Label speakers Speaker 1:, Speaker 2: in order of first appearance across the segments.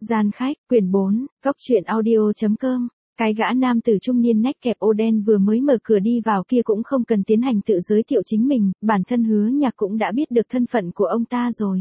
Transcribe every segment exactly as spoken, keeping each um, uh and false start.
Speaker 1: Gian khách, quyển bốn, góc truyện audio.com. Cái gã nam tử trung niên nách kẹp ô đen vừa mới mở cửa đi vào kia cũng không cần tiến hành tự giới thiệu chính mình, bản thân Hứa Nhạc cũng đã biết được thân phận của ông ta rồi.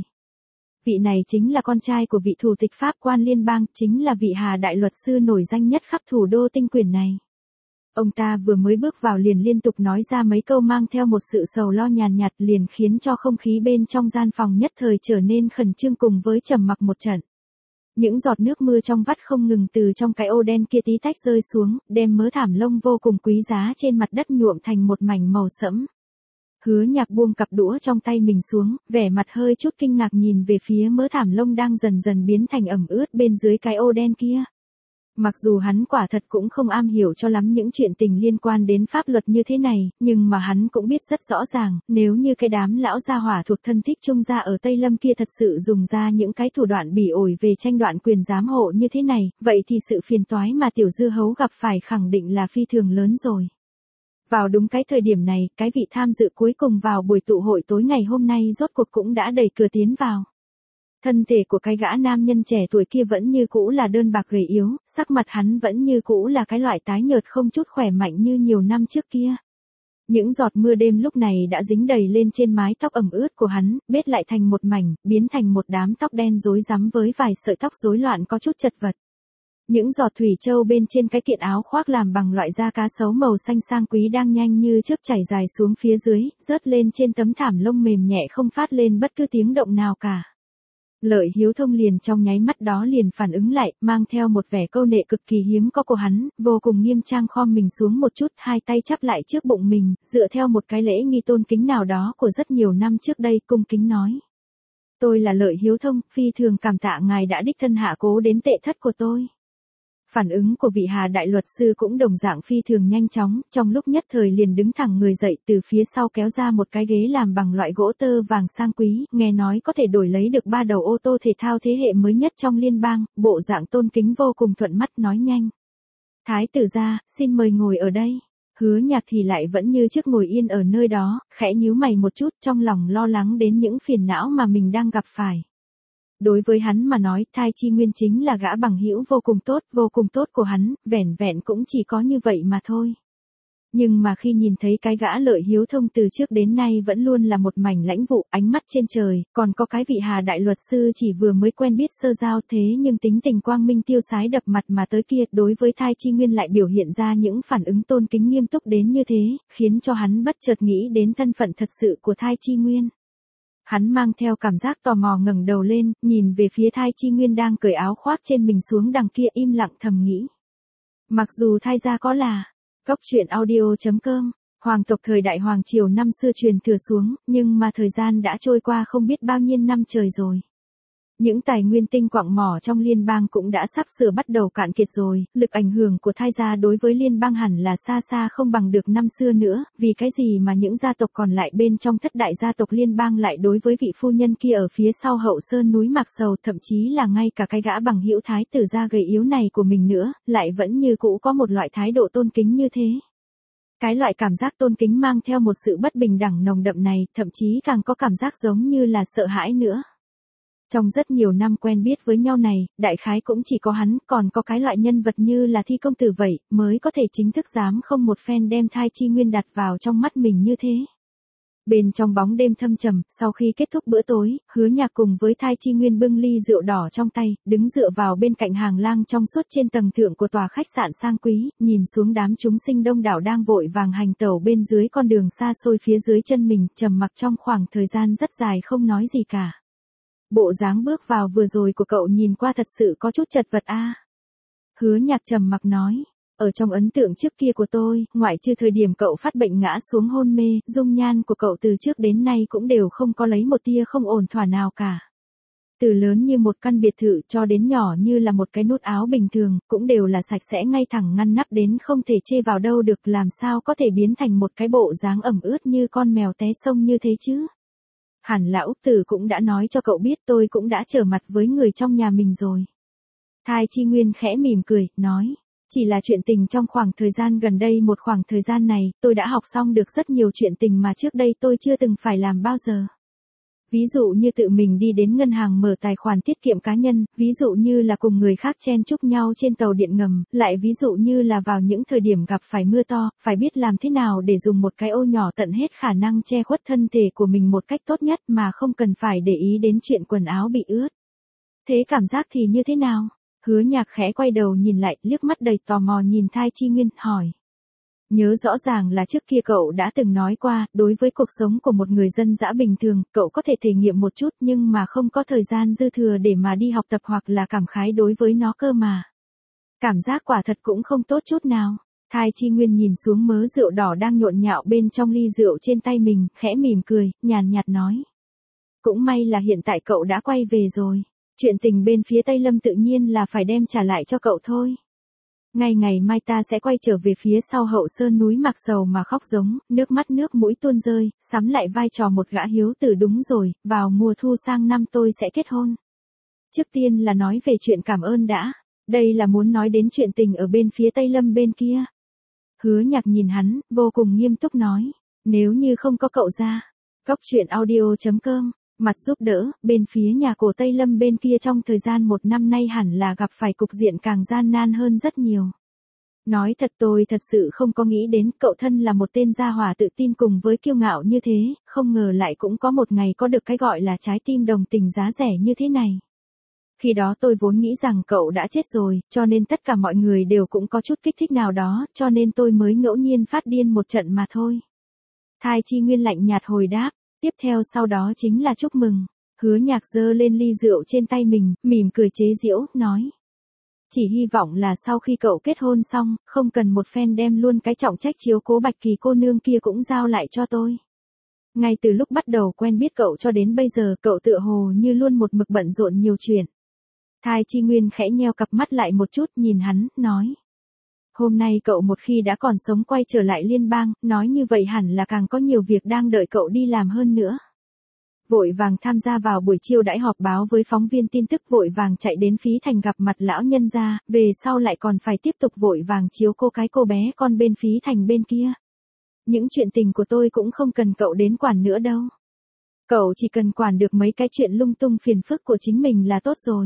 Speaker 1: Vị này chính là con trai của vị thủ tịch Pháp quan liên bang, chính là vị Hà đại luật sư nổi danh nhất khắp thủ đô Tinh Quyển này. Ông ta vừa mới bước vào liền liên tục nói ra mấy câu mang theo một sự sầu lo nhàn nhạt, liền khiến cho không khí bên trong gian phòng nhất thời trở nên khẩn trương cùng với trầm mặc một trận. Những giọt nước mưa trong vắt không ngừng từ trong cái ô đen kia tí tách rơi xuống, đem mớ thảm lông vô cùng quý giá trên mặt đất nhuộm thành một mảnh màu sẫm. Hứa Nhạc buông cặp đũa trong tay mình xuống, vẻ mặt hơi chút kinh ngạc nhìn về phía mớ thảm lông đang dần dần biến thành ẩm ướt bên dưới cái ô đen kia. Mặc dù hắn quả thật cũng không am hiểu cho lắm những chuyện tình liên quan đến pháp luật như thế này, nhưng mà hắn cũng biết rất rõ ràng, nếu như cái đám lão gia hỏa thuộc thân thích Trung gia ở Tây Lâm kia thật sự dùng ra những cái thủ đoạn bỉ ổi về tranh đoạt quyền giám hộ như thế này, vậy thì sự phiền toái mà tiểu dư hấu gặp phải khẳng định là phi thường lớn rồi. Vào đúng cái thời điểm này, cái vị tham dự cuối cùng vào buổi tụ hội tối ngày hôm nay rốt cuộc cũng đã đẩy cửa tiến vào. Thân thể của cái gã nam nhân trẻ tuổi kia vẫn như cũ là đơn bạc gầy yếu, sắc mặt hắn vẫn như cũ là cái loại tái nhợt không chút khỏe mạnh như nhiều năm trước kia. Những giọt mưa đêm lúc này đã dính đầy lên trên mái tóc ẩm ướt của hắn, bết lại thành một mảnh, biến thành một đám tóc đen rối rắm với vài sợi tóc rối loạn có chút chật vật. Những giọt thủy châu bên trên cái kiện áo khoác làm bằng loại da cá sấu màu xanh sang quý đang nhanh như chớp chảy dài xuống phía dưới, rớt lên trên tấm thảm lông mềm nhẹ không phát lên bất cứ tiếng động nào cả. Lợi Hiếu Thông liền trong nháy mắt đó liền phản ứng lại, mang theo một vẻ câu nệ cực kỳ hiếm có của hắn, vô cùng nghiêm trang khom mình xuống một chút, hai tay chắp lại trước bụng mình, dựa theo một cái lễ nghi tôn kính nào đó của rất nhiều năm trước đây, cung kính nói. Tôi là Lợi Hiếu Thông, phi thường cảm tạ ngài đã đích thân hạ cố đến tệ thất của tôi. Phản ứng của vị Hà đại luật sư cũng đồng dạng phi thường nhanh chóng, trong lúc nhất thời liền đứng thẳng người dậy từ phía sau kéo ra một cái ghế làm bằng loại gỗ tơ vàng sang quý, nghe nói có thể đổi lấy được ba đầu ô tô thể thao thế hệ mới nhất trong liên bang, bộ dạng tôn kính vô cùng thuận mắt nói nhanh. Thái tử gia, xin mời ngồi ở đây. Hứa Nhạc thì lại vẫn như trước ngồi yên ở nơi đó, khẽ nhíu mày một chút trong lòng lo lắng đến những phiền não mà mình đang gặp phải. Đối với hắn mà nói, Thai Chi Nguyên chính là gã bằng hữu vô cùng tốt, vô cùng tốt của hắn, vẻn vẹn cũng chỉ có như vậy mà thôi. Nhưng mà khi nhìn thấy cái gã Lợi Hiếu Thông từ trước đến nay vẫn luôn là một mảnh lãnh vụ, ánh mắt trên trời, còn có cái vị Hà đại luật sư chỉ vừa mới quen biết sơ giao thế nhưng tính tình quang minh tiêu sái đập mặt mà tới kia, đối với Thai Chi Nguyên lại biểu hiện ra những phản ứng tôn kính nghiêm túc đến như thế, khiến cho hắn bất chợt nghĩ đến thân phận thật sự của Thai Chi Nguyên. Hắn mang theo cảm giác tò mò ngẩng đầu lên, nhìn về phía Thai Chi Nguyên đang cởi áo khoác trên mình xuống đằng kia im lặng thầm nghĩ. Mặc dù Thai gia có là góc truyện audio.com, hoàng tộc thời đại hoàng triều năm xưa truyền thừa xuống, nhưng mà thời gian đã trôi qua không biết bao nhiêu năm trời rồi. Những tài nguyên tinh quặng mỏ trong liên bang cũng đã sắp sửa bắt đầu cạn kiệt rồi, lực ảnh hưởng của Thai gia đối với liên bang hẳn là xa xa không bằng được năm xưa nữa, vì cái gì mà những gia tộc còn lại bên trong thất đại gia tộc liên bang lại đối với vị phu nhân kia ở phía sau hậu sơn núi Mạc Sầu, thậm chí là ngay cả cái gã bằng hữu thái tử gia gầy yếu này của mình nữa, lại vẫn như cũ có một loại thái độ tôn kính như thế. Cái loại cảm giác tôn kính mang theo một sự bất bình đẳng nồng đậm này, thậm chí càng có cảm giác giống như là sợ hãi nữa. Trong rất nhiều năm quen biết với nhau này, đại khái cũng chỉ có hắn, còn có cái loại nhân vật như là Thi công tử vậy, mới có thể chính thức dám không một phen đem Thai Chi Nguyên đặt vào trong mắt mình như thế. Bên trong bóng đêm thâm trầm, sau khi kết thúc bữa tối, Hứa Nhạc cùng với Thai Chi Nguyên bưng ly rượu đỏ trong tay, đứng dựa vào bên cạnh hàng lang trong suốt trên tầng thượng của tòa khách sạn sang quý, nhìn xuống đám chúng sinh đông đảo đang vội vàng hành tẩu bên dưới con đường xa xôi phía dưới chân mình, trầm mặc trong khoảng thời gian rất dài không nói gì cả. Bộ dáng bước vào vừa rồi của cậu nhìn qua thật sự có chút chật vật a. À. Hứa Nhạc trầm mặc nói, ở trong ấn tượng trước kia của tôi, ngoại trừ thời điểm cậu phát bệnh ngã xuống hôn mê, dung nhan của cậu từ trước đến nay cũng đều không có lấy một tia không ổn thỏa nào cả. Từ lớn như một căn biệt thự cho đến nhỏ như là một cái nút áo bình thường, cũng đều là sạch sẽ ngay thẳng ngăn nắp đến không thể chê vào đâu được, làm sao có thể biến thành một cái bộ dáng ẩm ướt như con mèo té sông như thế chứ. Hẳn là Úc Tử cũng đã nói cho cậu biết tôi cũng đã trở mặt với người trong nhà mình rồi. Thai Chi Nguyên khẽ mỉm cười, nói, chỉ là chuyện tình trong khoảng thời gian gần đây một khoảng thời gian này, tôi đã học xong được rất nhiều chuyện tình mà trước đây tôi chưa từng phải làm bao giờ. Ví dụ như tự mình đi đến ngân hàng mở tài khoản tiết kiệm cá nhân, ví dụ như là cùng người khác chen chúc nhau trên tàu điện ngầm, lại ví dụ như là vào những thời điểm gặp phải mưa to, phải biết làm thế nào để dùng một cái ô nhỏ tận hết khả năng che khuất thân thể của mình một cách tốt nhất mà không cần phải để ý đến chuyện quần áo bị ướt. Thế cảm giác thì như thế nào? Hứa Nhạc khẽ quay đầu nhìn lại, liếc mắt đầy tò mò nhìn Thai Chi Nguyên, hỏi. Nhớ rõ ràng là trước kia cậu đã từng nói qua, đối với cuộc sống của một người dân dã bình thường, cậu có thể thể nghiệm một chút nhưng mà không có thời gian dư thừa để mà đi học tập hoặc là cảm khái đối với nó cơ mà. Cảm giác quả thật cũng không tốt chút nào. Thai Chi Nguyên nhìn xuống mớ rượu đỏ đang nhộn nhạo bên trong ly rượu trên tay mình, khẽ mỉm cười, nhàn nhạt nói. Cũng may là hiện tại cậu đã quay về rồi. Chuyện tình bên phía Tây Lâm tự nhiên là phải đem trả lại cho cậu thôi. Ngày ngày mai ta sẽ quay trở về phía sau hậu sơn núi mặc sầu mà khóc giống, nước mắt nước mũi tuôn rơi, sắm lại vai trò một gã hiếu tử đúng rồi, vào mùa thu sang năm tôi sẽ kết hôn. Trước tiên là nói về chuyện cảm ơn đã, đây là muốn nói đến chuyện tình ở bên phía Tây Lâm bên kia. Hứa Nhạc nhìn hắn, vô cùng nghiêm túc nói, nếu như không có cậu ra, Cóc Truyện Audio chấm com, mặt giúp đỡ, bên phía nhà cổ Tây Lâm bên kia trong thời gian một năm nay hẳn là gặp phải cục diện càng gian nan hơn rất nhiều. Nói thật tôi thật sự không có nghĩ đến cậu thân là một tên gia hỏa tự tin cùng với kiêu ngạo như thế, không ngờ lại cũng có một ngày có được cái gọi là trái tim đồng tình giá rẻ như thế này. Khi đó tôi vốn nghĩ rằng cậu đã chết rồi, cho nên tất cả mọi người đều cũng có chút kích thích nào đó, cho nên tôi mới ngẫu nhiên phát điên một trận mà thôi. Thai Chi Nguyên lạnh nhạt hồi đáp. Tiếp theo sau đó chính là chúc mừng. Hứa Nhạc giơ lên ly rượu trên tay mình, mỉm cười chế giễu, nói. Chỉ hy vọng là sau khi cậu kết hôn xong, không cần một phen đem luôn cái trọng trách chiếu cố Bạch Kỳ cô nương kia cũng giao lại cho tôi. Ngay từ lúc bắt đầu quen biết cậu cho đến bây giờ cậu tựa hồ như luôn một mực bận rộn nhiều chuyện. Thai Chi Nguyên khẽ nheo cặp mắt lại một chút nhìn hắn, nói. Hôm nay cậu một khi đã còn sống quay trở lại liên bang, nói như vậy hẳn là càng có nhiều việc đang đợi cậu đi làm hơn nữa. Vội vàng tham gia vào buổi chiêu đãi họp báo với phóng viên tin tức, vội vàng chạy đến Phí Thành gặp mặt lão nhân gia, về sau lại còn phải tiếp tục vội vàng chiếu cô cái cô bé con bên Phí Thành bên kia. Những chuyện tình của tôi cũng không cần cậu đến quản nữa đâu. Cậu chỉ cần quản được mấy cái chuyện lung tung phiền phức của chính mình là tốt rồi.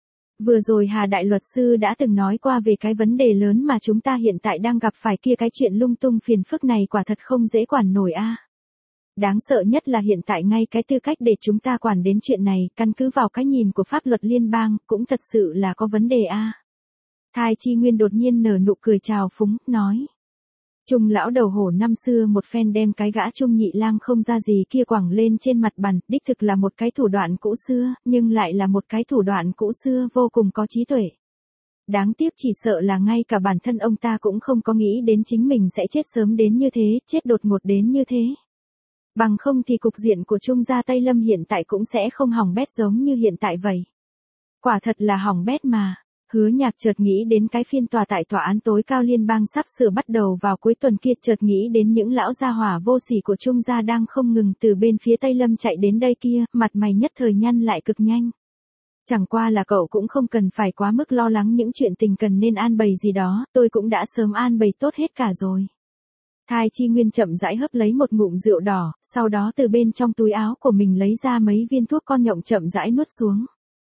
Speaker 1: Vừa rồi Hà Đại Luật Sư đã từng nói qua về cái vấn đề lớn mà chúng ta hiện tại đang gặp phải kia, cái chuyện lung tung phiền phức này quả thật không dễ quản nổi a. Đáng sợ nhất là hiện tại ngay cái tư cách để chúng ta quản đến chuyện này, căn cứ vào cái nhìn của pháp luật liên bang, cũng thật sự là có vấn đề a. Thai Chi Nguyên đột nhiên nở nụ cười trào phúng, nói. Trung lão đầu hổ năm xưa một phen đem cái gã Trung nhị lang không ra gì kia quẳng lên trên mặt bàn, đích thực là một cái thủ đoạn cũ xưa, nhưng lại là một cái thủ đoạn cũ xưa vô cùng có trí tuệ. Đáng tiếc chỉ sợ là ngay cả bản thân ông ta cũng không có nghĩ đến chính mình sẽ chết sớm đến như thế, chết đột ngột đến như thế. Bằng không thì cục diện của Trung gia Tây Lâm hiện tại cũng sẽ không hỏng bét giống như hiện tại vậy. Quả thật là hỏng bét mà. Hứa Nhạc chợt nghĩ đến cái phiên tòa tại tòa án tối cao liên bang sắp sửa bắt đầu vào cuối tuần kia, chợt nghĩ đến những lão gia hỏa vô sỉ của Trung gia đang không ngừng từ bên phía Tây Lâm chạy đến đây kia, mặt mày nhất thời nhăn lại cực nhanh. Chẳng qua là cậu cũng không cần phải quá mức lo lắng những chuyện tình cần nên an bày gì đó, tôi cũng đã sớm an bày tốt hết cả rồi. Thai Chi Nguyên chậm rãi hấp lấy một ngụm rượu đỏ, sau đó từ bên trong túi áo của mình lấy ra mấy viên thuốc con nhộng chậm rãi nuốt xuống.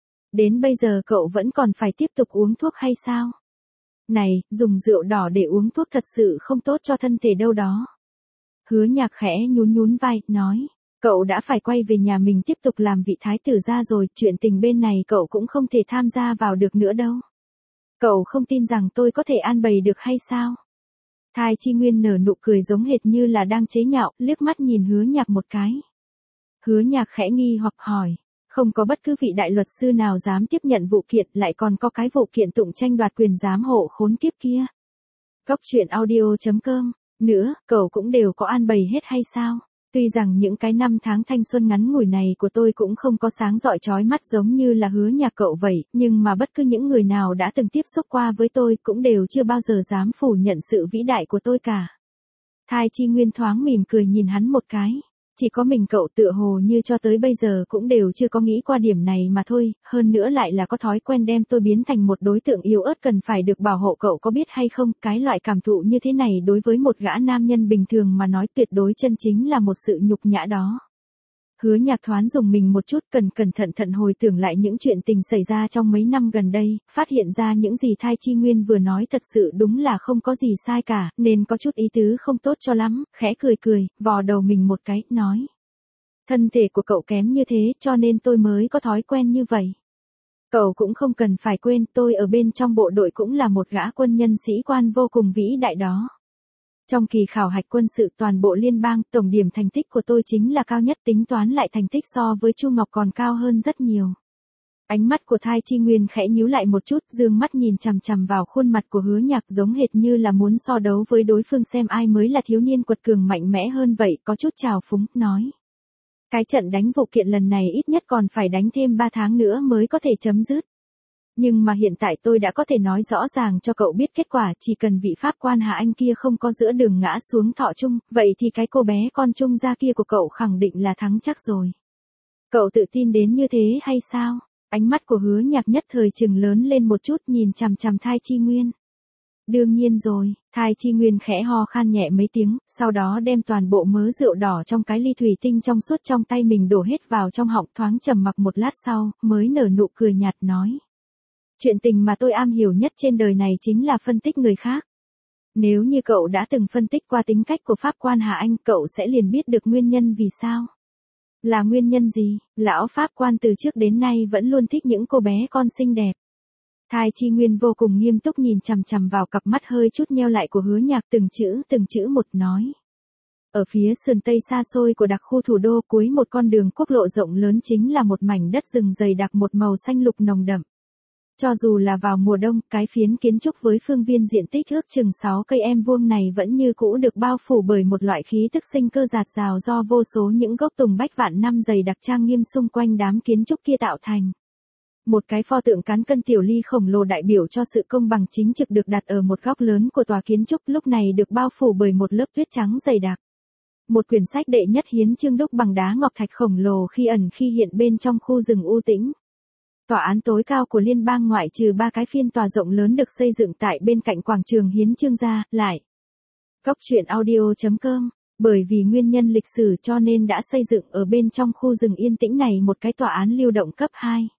Speaker 1: Đến bây giờ cậu vẫn còn phải tiếp tục uống thuốc hay sao? Này, dùng rượu đỏ để uống thuốc thật sự không tốt cho thân thể đâu đó. Hứa Nhạc khẽ nhún nhún vai, nói. Cậu đã phải quay về nhà mình tiếp tục làm vị thái tử gia rồi, chuyện tình bên này cậu cũng không thể tham gia vào được nữa đâu. Cậu không tin rằng tôi có thể an bày được hay sao? Thai Chi Nguyên nở nụ cười giống hệt như là đang chế nhạo, liếc mắt nhìn Hứa Nhạc một cái. Hứa Nhạc khẽ nghi hoặc hỏi. Không có bất cứ vị đại luật sư nào dám tiếp nhận vụ kiện, lại còn có cái vụ kiện tụng tranh đoạt quyền giám hộ khốn kiếp kia. Cóc Truyện Audio chấm com. Nữa, cậu cũng đều có an bày hết hay sao? Tuy rằng những cái năm tháng thanh xuân ngắn ngủi này của tôi cũng không có sáng rọi chói mắt giống như là Hứa Nhạc cậu vậy, nhưng mà bất cứ những người nào đã từng tiếp xúc qua với tôi cũng đều chưa bao giờ dám phủ nhận sự vĩ đại của tôi cả. Thai Chi Nguyên thoáng mỉm cười nhìn hắn một cái. Chỉ có mình cậu tựa hồ như cho tới bây giờ cũng đều chưa có nghĩ qua điểm này mà thôi, hơn nữa lại là có thói quen đem tôi biến thành một đối tượng yếu ớt cần phải được bảo hộ, cậu có biết hay không, cái loại cảm thụ như thế này đối với một gã nam nhân bình thường mà nói tuyệt đối chân chính là một sự nhục nhã đó. Hứa Nhạc thoáng dùng mình một chút, cần cẩn thận thận hồi tưởng lại những chuyện tình xảy ra trong mấy năm gần đây, phát hiện ra những gì Thai Chi Nguyên vừa nói thật sự đúng là không có gì sai cả, nên có chút ý tứ không tốt cho lắm, khẽ cười cười, vò đầu mình một cái, nói. Thân thể của cậu kém như thế cho nên tôi mới có thói quen như vậy. Cậu cũng không cần phải quên, tôi ở bên trong bộ đội cũng là một gã quân nhân sĩ quan vô cùng vĩ đại đó. Trong kỳ khảo hạch quân sự toàn bộ liên bang, tổng điểm thành tích của tôi chính là cao nhất, tính toán lại thành tích so với Chu Ngọc còn cao hơn rất nhiều. Ánh mắt của Thai Chi Nguyên khẽ nhíu lại một chút, dương mắt nhìn chằm chằm vào khuôn mặt của Hứa Nhạc giống hệt như là muốn so đấu với đối phương xem ai mới là thiếu niên quật cường mạnh mẽ hơn vậy, có chút trào phúng, nói. Cái trận đánh vụ kiện lần này ít nhất còn phải đánh thêm ba tháng nữa mới có thể chấm dứt. Nhưng mà hiện tại tôi đã có thể nói rõ ràng cho cậu biết kết quả, chỉ cần vị pháp quan Hạ Anh kia không có giữa đường ngã xuống thọ trung, vậy thì cái cô bé con trung gia kia của cậu khẳng định là thắng chắc rồi. Cậu tự tin đến như thế hay sao? Ánh mắt của Hứa Nhạc nhất thời trừng lớn lên một chút, nhìn chằm chằm Thai Chi Nguyên. Đương nhiên rồi, Thai Chi Nguyên khẽ ho khan nhẹ mấy tiếng, sau đó đem toàn bộ mớ rượu đỏ trong cái ly thủy tinh trong suốt trong tay mình đổ hết vào trong họng, thoáng trầm mặc một lát sau, mới nở nụ cười nhạt nói. Chuyện tình mà tôi am hiểu nhất trên đời này chính là phân tích người khác. Nếu như cậu đã từng phân tích qua tính cách của pháp quan Hà Anh, cậu sẽ liền biết được nguyên nhân vì sao. Là nguyên nhân gì? Lão pháp quan từ trước đến nay vẫn luôn thích những cô bé con xinh đẹp. Thai Chi Nguyên vô cùng nghiêm túc nhìn chằm chằm vào cặp mắt hơi chút nheo lại của Hứa Nhạc, từng chữ từng chữ một nói. Ở phía sườn tây xa xôi của đặc khu thủ đô, cuối một con đường quốc lộ rộng lớn chính là một mảnh đất rừng dày đặc một màu xanh lục nồng đậm. Cho dù là vào mùa đông, cái phiến kiến trúc với phương viên diện tích ước chừng sáu cây em vuông này vẫn như cũ được bao phủ bởi một loại khí tức sinh cơ dạt dào do vô số những gốc tùng bách vạn năm dày đặc trang nghiêm xung quanh đám kiến trúc kia tạo thành. Một cái pho tượng cán cân tiểu ly khổng lồ đại biểu cho sự công bằng chính trực được đặt ở một góc lớn của tòa kiến trúc, lúc này được bao phủ bởi một lớp tuyết trắng dày đặc. Một quyển sách đệ nhất hiến chương đúc bằng đá ngọc thạch khổng lồ khi ẩn khi hiện bên trong khu rừng u tĩnh. Tòa án tối cao của liên bang ngoại trừ ba cái phiên tòa rộng lớn được xây dựng tại bên cạnh quảng trường hiến chương ra, lại. Cốc truyện audio chấm com, bởi vì nguyên nhân lịch sử cho nên đã xây dựng ở bên trong khu rừng yên tĩnh này một cái tòa án lưu động cấp hai.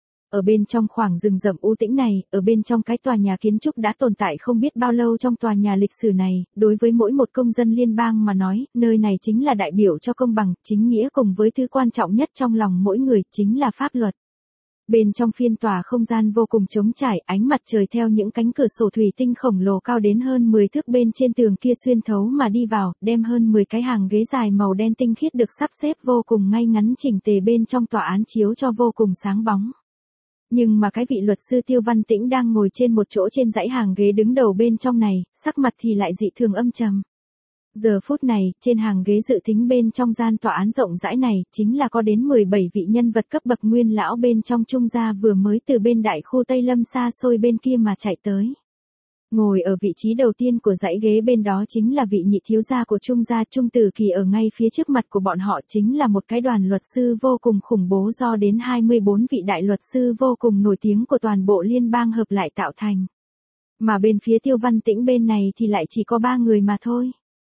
Speaker 1: Ở bên trong khoảng rừng rậm u tĩnh này, ở bên trong cái tòa nhà kiến trúc đã tồn tại không biết bao lâu trong tòa nhà lịch sử này, đối với mỗi một công dân liên bang mà nói, nơi này chính là đại biểu cho công bằng, chính nghĩa cùng với thứ quan trọng nhất trong lòng mỗi người, chính là pháp luật. Bên trong phiên tòa không gian vô cùng trống trải, ánh mặt trời theo những cánh cửa sổ thủy tinh khổng lồ cao đến hơn mười thước bên trên tường kia xuyên thấu mà đi vào, đem hơn mười cái hàng ghế dài màu đen tinh khiết được sắp xếp vô cùng ngay ngắn chỉnh tề bên trong tòa án chiếu cho vô cùng sáng bóng. Nhưng mà cái vị luật sư Tiêu Văn Tĩnh đang ngồi trên một chỗ trên dãy hàng ghế đứng đầu bên trong này, sắc mặt thì lại dị thường âm trầm. Giờ phút này, trên hàng ghế dự thính bên trong gian tòa án rộng rãi này, chính là có đến mười bảy vị nhân vật cấp bậc nguyên lão bên trong Trung gia vừa mới từ bên đại khu Tây Lâm xa xôi bên kia mà chạy tới. Ngồi ở vị trí đầu tiên của dãy ghế bên đó chính là vị nhị thiếu gia của Trung gia Trung Tử Kỳ, ở ngay phía trước mặt của bọn họ chính là một cái đoàn luật sư vô cùng khủng bố do đến hai mươi bốn vị đại luật sư vô cùng nổi tiếng của toàn bộ liên bang hợp lại tạo thành. Mà bên phía Tiêu Văn Tĩnh bên này thì lại chỉ có ba người mà thôi.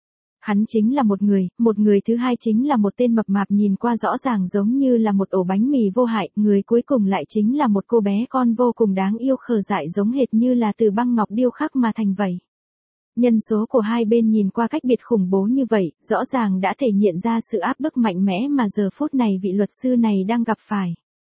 Speaker 1: Hắn chính là một người, một người thứ hai chính là một tên mập mạp nhìn qua rõ ràng giống như là một ổ bánh mì vô hại, người cuối cùng lại chính là một cô bé con vô cùng đáng yêu khờ dại giống hệt như là từ băng ngọc điêu khắc mà thành vậy. Nhân số của hai bên nhìn qua cách biệt khủng bố như vậy, rõ ràng đã thể hiện ra sự áp bức mạnh mẽ mà giờ phút này vị luật sư này đang gặp phải.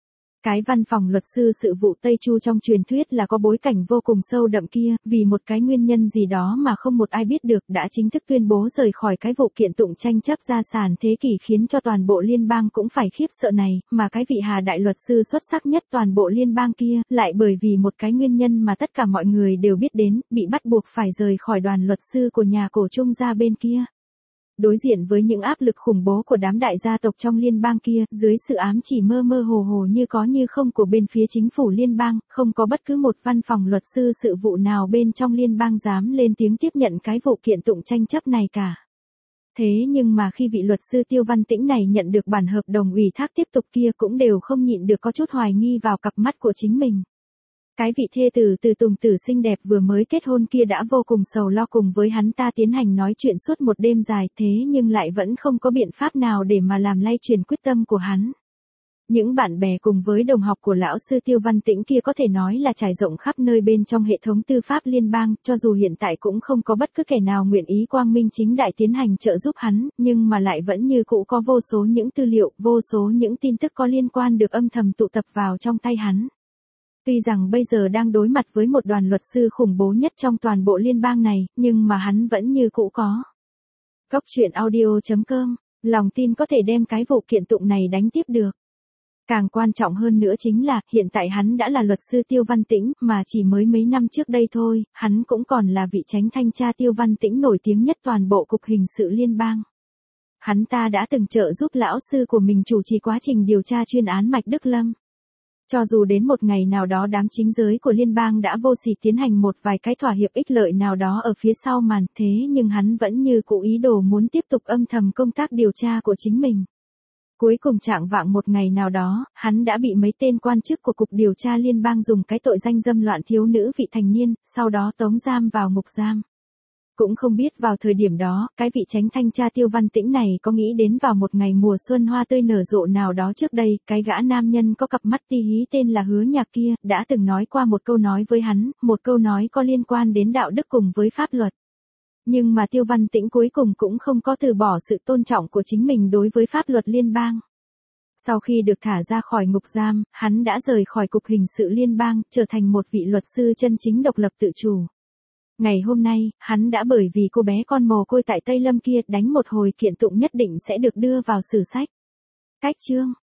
Speaker 1: Cái văn phòng luật sư sự vụ Tây Chu trong truyền thuyết là có bối cảnh vô cùng sâu đậm kia, vì một cái nguyên nhân gì đó mà không một ai biết được đã chính thức tuyên bố rời khỏi cái vụ kiện tụng tranh chấp gia sản thế kỷ khiến cho toàn bộ liên bang cũng phải khiếp sợ này, mà cái vị Hà đại luật sư xuất sắc nhất toàn bộ liên bang kia, lại bởi vì một cái nguyên nhân mà tất cả mọi người đều biết đến, bị bắt buộc phải rời khỏi đoàn luật sư của nhà cổ Trung gia bên kia. Đối diện với những áp lực khủng bố của đám đại gia tộc trong liên bang kia, dưới sự ám chỉ mơ mơ hồ hồ như có như không của bên phía chính phủ liên bang, không có bất cứ một văn phòng luật sư sự vụ nào bên trong liên bang dám lên tiếng tiếp nhận cái vụ kiện tụng tranh chấp này cả. Thế nhưng mà khi vị luật sư Tiêu Văn Tĩnh này nhận được bản hợp đồng ủy thác tiếp tục kia cũng đều không nhịn được có chút hoài nghi vào cặp mắt của chính mình. Cái vị thê tử từ Tùng Tử xinh đẹp vừa mới kết hôn kia đã vô cùng sầu lo cùng với hắn ta tiến hành nói chuyện suốt một đêm dài, thế nhưng lại vẫn không có biện pháp nào để mà làm lay chuyển quyết tâm của hắn. Những bạn bè cùng với đồng học của lão sư Tiêu Văn Tĩnh kia có thể nói là trải rộng khắp nơi bên trong hệ thống tư pháp liên bang, cho dù hiện tại cũng không có bất cứ kẻ nào nguyện ý quang minh chính đại tiến hành trợ giúp hắn, nhưng mà lại vẫn như cũ có vô số những tư liệu, vô số những tin tức có liên quan được âm thầm tụ tập vào trong tay hắn. Tuy rằng bây giờ đang đối mặt với một đoàn luật sư khủng bố nhất trong toàn bộ liên bang này, nhưng mà hắn vẫn như cũ có. Góc truyện audio chấm com, lòng tin có thể đem cái vụ kiện tụng này đánh tiếp được. Càng quan trọng hơn nữa chính là, hiện tại hắn đã là luật sư Tiêu Văn Tĩnh, mà chỉ mới mấy năm trước đây thôi, hắn cũng còn là vị chánh thanh tra Tiêu Văn Tĩnh nổi tiếng nhất toàn bộ cục hình sự liên bang. Hắn ta đã từng trợ giúp lão sư của mình chủ trì quá trình điều tra chuyên án Mạch Đức Lâm. Cho dù đến một ngày nào đó đám chính giới của liên bang đã vô sỉ tiến hành một vài cái thỏa hiệp ích lợi nào đó ở phía sau màn, thế nhưng hắn vẫn như cũ ý đồ muốn tiếp tục âm thầm công tác điều tra của chính mình. Cuối cùng trạng vạng một ngày nào đó, hắn đã bị mấy tên quan chức của cục điều tra liên bang dùng cái tội danh dâm loạn thiếu nữ vị thành niên, sau đó tống giam vào ngục giam. Cũng không biết vào thời điểm đó, cái vị chánh thanh tra Tiêu Văn Tĩnh này có nghĩ đến vào một ngày mùa xuân hoa tươi nở rộ nào đó trước đây, cái gã nam nhân có cặp mắt ti hí tên là Hứa Nhạc kia, đã từng nói qua một câu nói với hắn, một câu nói có liên quan đến đạo đức cùng với pháp luật. Nhưng mà Tiêu Văn Tĩnh cuối cùng cũng không có từ bỏ sự tôn trọng của chính mình đối với pháp luật liên bang. Sau khi được thả ra khỏi ngục giam, hắn đã rời khỏi cục hình sự liên bang, trở thành một vị luật sư chân chính độc lập tự chủ. Ngày hôm nay, hắn đã bởi vì cô bé con mồ côi tại Tây Lâm kia đánh một hồi kiện tụng nhất định sẽ được đưa vào sử sách. Cách chương